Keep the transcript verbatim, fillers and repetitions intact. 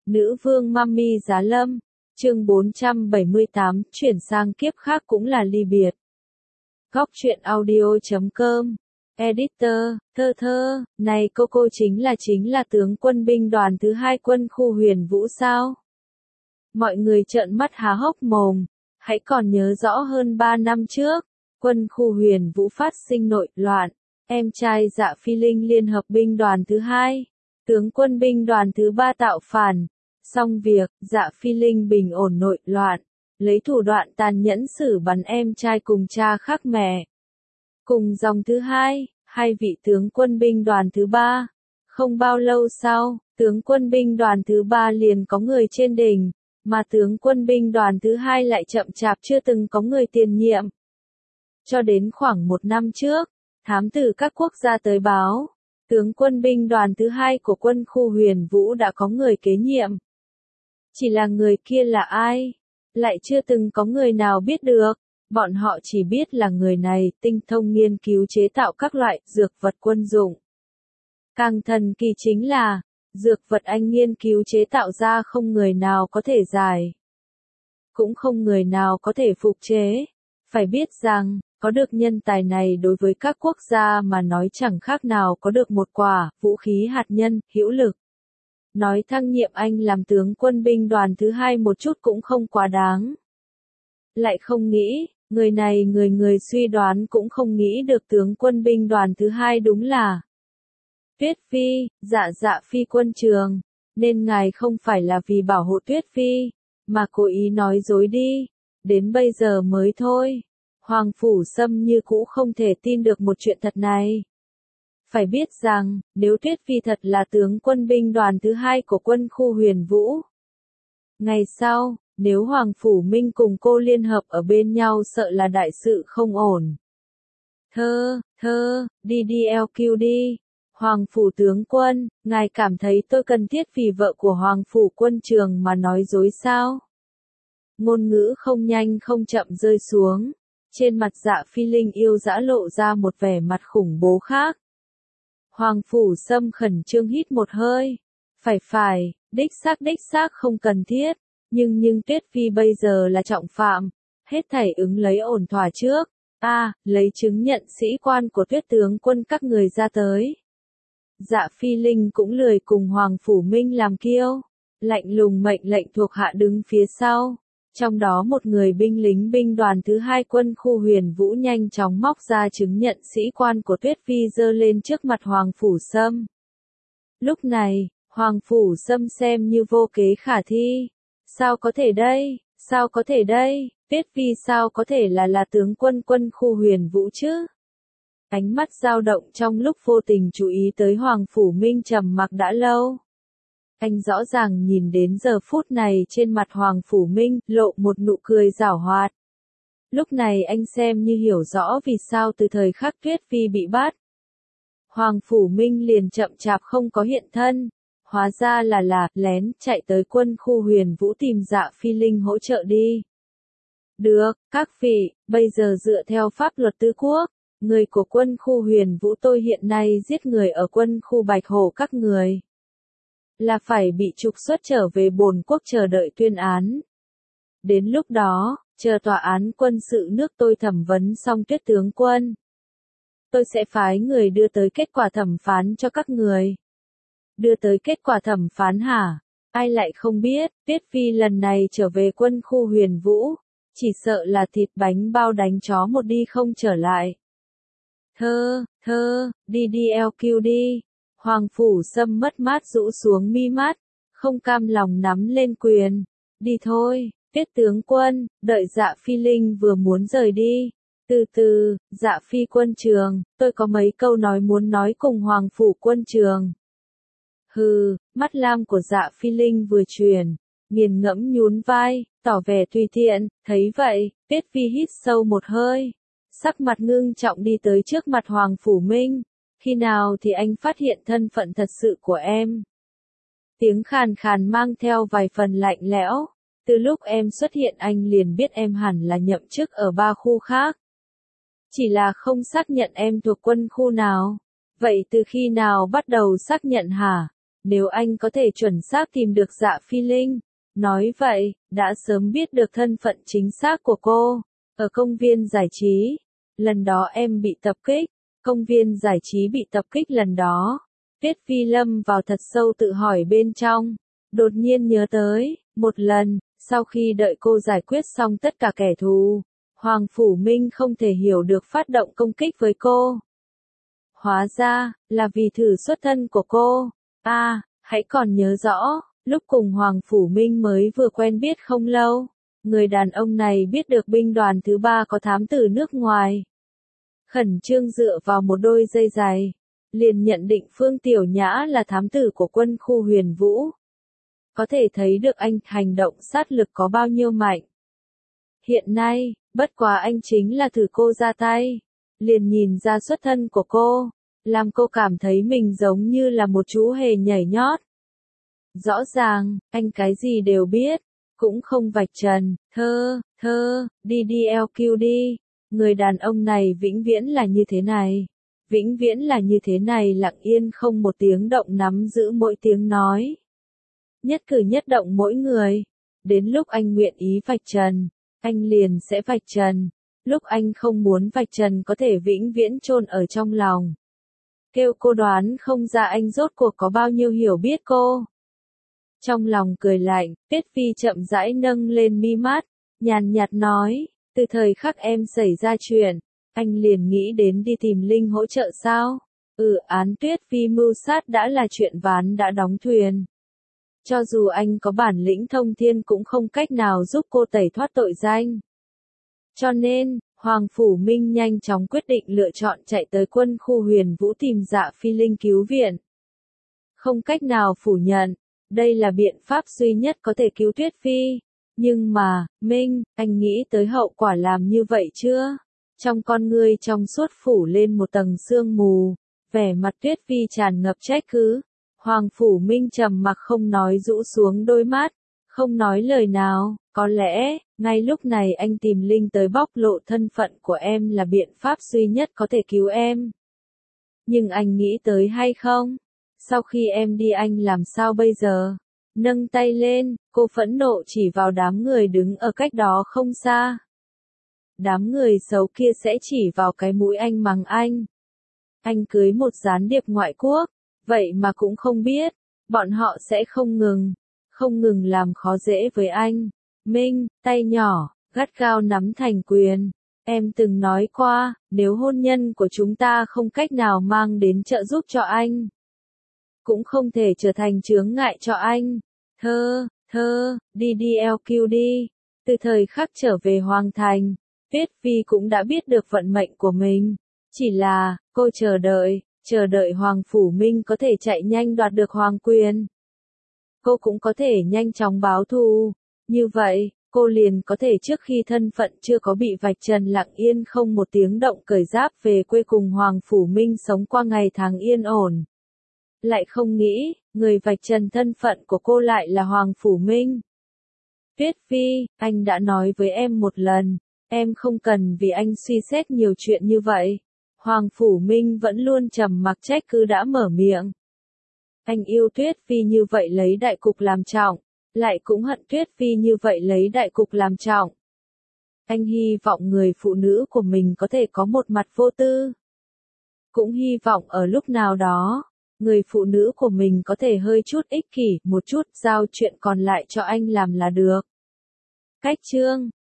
Nữ vương Mummy Giá Lâm, chương bốn trăm bảy mươi tám, chuyển sang kiếp khác cũng là ly biệt. Góc truyện audio chấm com, Editor, thơ thơ, này cô cô chính là chính là tướng quân binh đoàn thứ hai quân khu Huyền Vũ sao? Mọi người trợn mắt há hốc mồm, hãy còn nhớ rõ hơn ba năm trước, quân khu Huyền Vũ phát sinh nội loạn, em trai Dạ Phi Linh liên hợp binh đoàn thứ hai, tướng quân binh đoàn thứ ba tạo phản. Xong việc, Dạ Phi Linh bình ổn nội loạn, lấy thủ đoạn tàn nhẫn xử bắn em trai cùng cha khác mẹ. Cùng dòng thứ hai, hai vị tướng quân binh đoàn thứ ba. Không bao lâu sau, tướng quân binh đoàn thứ ba liền có người trên đỉnh, mà tướng quân binh đoàn thứ hai lại chậm chạp chưa từng có người tiền nhiệm. Cho đến khoảng một năm trước, thám tử các quốc gia tới báo, tướng quân binh đoàn thứ hai của quân khu Huyền Vũ đã có người kế nhiệm. Chỉ là người kia là ai? Lại chưa từng có người nào biết được. Bọn họ chỉ biết là người này tinh thông nghiên cứu chế tạo các loại dược vật quân dụng. Càng thần kỳ chính là, dược vật anh nghiên cứu chế tạo ra không người nào có thể giải. Cũng không người nào có thể phục chế. Phải biết rằng, có được nhân tài này đối với các quốc gia mà nói chẳng khác nào có được một quả vũ khí hạt nhân hữu lực. Nói thăng nhiệm anh làm tướng quân binh đoàn thứ hai một chút cũng không quá đáng. Lại không nghĩ, người này người người suy đoán cũng không nghĩ được tướng quân binh đoàn thứ hai đúng là Tuyết Phi, dạ dạ phi quân trường, nên ngài không phải là vì bảo hộ Tuyết Phi, mà cố ý nói dối đi, đến bây giờ mới thôi. Hoàng Phủ Sâm như cũ không thể tin được một chuyện thật này. Phải biết rằng, nếu Tuyết Phi thật là tướng quân binh đoàn thứ hai của quân khu Huyền Vũ. Ngày sau, nếu Hoàng Phủ Minh cùng cô liên hợp ở bên nhau sợ là đại sự không ổn. Thơ, thơ, đi đi eo kiu đi. Hoàng Phủ tướng quân, ngài cảm thấy tôi cần thiết vì vợ của Hoàng Phủ quân trường mà nói dối sao? Ngôn ngữ không nhanh không chậm rơi xuống. Trên mặt Dạ Phi Linh yêu dã lộ ra một vẻ mặt khủng bố khác. Hoàng Phủ Sâm khẩn trương hít một hơi. Phải phải, đích xác đích xác không cần thiết. Nhưng nhưng Tuyết Phi bây giờ là trọng phạm. Hết thảy ứng lấy ổn thỏa trước. A, à, lấy chứng nhận sĩ quan của Tuyết tướng quân các người ra tới. Dạ Phi Linh cũng lười cùng Hoàng Phủ Minh làm kiêu. Lạnh lùng mệnh lệnh thuộc hạ đứng phía sau. Trong đó một người binh lính binh đoàn thứ hai quân khu Huyền Vũ nhanh chóng móc ra chứng nhận sĩ quan của Tuyết Phi giơ lên trước mặt Hoàng Phủ Sâm. Lúc này, Hoàng Phủ Sâm xem như vô kế khả thi. Sao có thể đây? Sao có thể đây? Tuyết Phi sao có thể là là tướng quân quân khu Huyền Vũ chứ? Ánh mắt dao động trong lúc vô tình chú ý tới Hoàng Phủ Minh trầm mặc đã lâu. Anh rõ ràng nhìn đến giờ phút này trên mặt Hoàng Phủ Minh lộ một nụ cười giảo hoạt. Lúc này anh xem như hiểu rõ vì sao từ thời khắc Tuyết Phi bị bắt. Hoàng Phủ Minh liền chậm chạp không có hiện thân. Hóa ra là là lén chạy tới quân khu Huyền Vũ tìm Dạ Phi Linh hỗ trợ đi. Được, các vị, bây giờ dựa theo pháp luật tứ quốc, người của quân khu Huyền Vũ tôi hiện nay giết người ở quân khu Bạch Hổ các người. Là phải bị trục xuất trở về bồn quốc chờ đợi tuyên án. Đến lúc đó, chờ tòa án quân sự nước tôi thẩm vấn xong Tuyết tướng quân. Tôi sẽ phái người đưa tới kết quả thẩm phán cho các người. Đưa tới kết quả thẩm phán hả? Ai lại không biết, Tuyết Phi lần này trở về quân khu Huyền Vũ, chỉ sợ là thịt bánh bao đánh chó một đi không trở lại. Thơ, thơ, đi đi eo kiu đi. Hoàng Phủ Sâm mất mát rũ xuống mi mắt, không cam lòng nắm lên quyền. Đi thôi, Tuyết tướng quân, đợi Dạ Phi Linh vừa muốn rời đi. Từ từ, Dạ Phi quân trường, tôi có mấy câu nói muốn nói cùng Hoàng Phủ quân trường. Hừ, mắt lam của Dạ Phi Linh vừa chuyển, nghiền ngẫm nhún vai, tỏ vẻ tùy tiện, thấy vậy, Tuyết Phi hít sâu một hơi. Sắc mặt ngưng trọng đi tới trước mặt Hoàng Phủ Minh. Khi nào thì anh phát hiện thân phận thật sự của em? Tiếng khàn khàn mang theo vài phần lạnh lẽo. Từ lúc em xuất hiện anh liền biết em hẳn là nhậm chức ở ba khu khác. Chỉ là không xác nhận em thuộc quân khu nào. Vậy từ khi nào bắt đầu xác nhận hả? nếu anh có thể chuẩn xác tìm được Dạ Phi Linh, nói vậy, đã sớm biết được thân phận chính xác của cô. Ở công viên giải trí, lần đó em bị tập kích, công viên giải trí bị tập kích lần đó. Tuyết Phi lâm vào thật sâu tự hỏi bên trong, đột nhiên nhớ tới, một lần, sau khi đợi cô giải quyết xong tất cả kẻ thù, Hoàng Phủ Minh không thể hiểu được phát động công kích với cô. Hóa ra, là vì thử xuất thân của cô. À, hãy còn nhớ rõ, lúc cùng Hoàng Phủ Minh mới vừa quen biết không lâu, người đàn ông này biết được binh đoàn thứ ba có thám tử nước ngoài. Khẩn trương dựa vào một đôi dây giày, liền nhận định Phương Tiểu Nhã là thám tử của quân khu Huyền Vũ. Có thể thấy được anh hành động sát lực có bao nhiêu mạnh. Hiện nay, bất quá anh chính là thử cô ra tay, liền nhìn ra xuất thân của cô, làm cô cảm thấy mình giống như là một chú hề nhảy nhót. Rõ ràng, anh cái gì đều biết, cũng không vạch trần, thơ, thơ, đi đi eo kiu đi, người đàn ông này vĩnh viễn là như thế này, vĩnh viễn là như thế này lặng yên không một tiếng động nắm giữ mỗi tiếng nói. Nhất cử nhất động mỗi người, đến lúc anh nguyện ý vạch trần, anh liền sẽ vạch trần, lúc anh không muốn vạch trần có thể vĩnh viễn chôn ở trong lòng. Kêu cô đoán không ra anh rốt cuộc có bao nhiêu hiểu biết cô. Trong lòng cười lạnh, Tuyết Phi chậm rãi nâng lên mi mắt, nhàn nhạt nói, từ thời khắc em xảy ra chuyện, anh liền nghĩ đến đi tìm Linh hỗ trợ sao? Ừ, án Tuyết Phi mưu sát đã là chuyện ván đã đóng thuyền. Cho dù anh có bản lĩnh thông thiên cũng không cách nào giúp cô tẩy thoát tội danh. Cho nên, Hoàng Phủ Minh nhanh chóng quyết định lựa chọn chạy tới quân khu Huyền Vũ tìm Dạ Phi Linh cứu viện. Không cách nào phủ nhận, đây là biện pháp duy nhất có thể cứu Tuyết Phi. Nhưng mà, Minh, anh nghĩ tới hậu quả làm như vậy chưa? Trong con ngươi trong suốt phủ lên một tầng sương mù, vẻ mặt Tuyết Phi tràn ngập trách cứ. Hoàng Phủ Minh trầm mặc không nói rũ xuống đôi mắt, không nói lời nào, có lẽ, ngay lúc này anh tìm Linh tới bóc lộ thân phận của em là biện pháp duy nhất có thể cứu em. Nhưng anh nghĩ tới hay không? Sau khi em đi anh làm sao bây giờ? Nâng tay lên, cô phẫn nộ chỉ vào đám người đứng ở cách đó không xa. Đám người xấu kia sẽ chỉ vào cái mũi anh mắng anh. Anh cưới một gián điệp ngoại quốc, vậy mà cũng không biết, bọn họ sẽ không ngừng, không ngừng làm khó dễ với anh. Minh, tay nhỏ, gắt gao nắm thành quyền. Em từng nói qua, nếu hôn nhân của chúng ta không cách nào mang đến trợ giúp cho anh, cũng không thể trở thành chướng ngại cho anh. Thơ, thơ, đi đi eo kiu đi. Từ thời khắc trở về Hoàng Thành, Tuyết Phi cũng đã biết được vận mệnh của mình. Chỉ là, cô chờ đợi, chờ đợi Hoàng Phủ Minh có thể chạy nhanh đoạt được hoàng quyền. Cô cũng có thể nhanh chóng báo thù. Như vậy, cô liền có thể trước khi thân phận chưa có bị vạch trần lặng yên không một tiếng động cởi giáp về quê cùng Hoàng Phủ Minh sống qua ngày tháng yên ổn. Lại không nghĩ, người vạch trần thân phận của cô lại là Hoàng Phủ Minh. Tuyết Phi, anh đã nói với em một lần, em không cần vì anh suy xét nhiều chuyện như vậy. Hoàng Phủ Minh vẫn luôn trầm mặc trách cứ đã mở miệng. Anh yêu Tuyết Phi như vậy lấy đại cục làm trọng, lại cũng hận Tuyết Phi như vậy lấy đại cục làm trọng. Anh hy vọng người phụ nữ của mình có thể có một mặt vô tư. Cũng hy vọng ở lúc nào đó, người phụ nữ của mình có thể hơi chút ích kỷ, một chút giao chuyện còn lại cho anh làm là được. Cách chương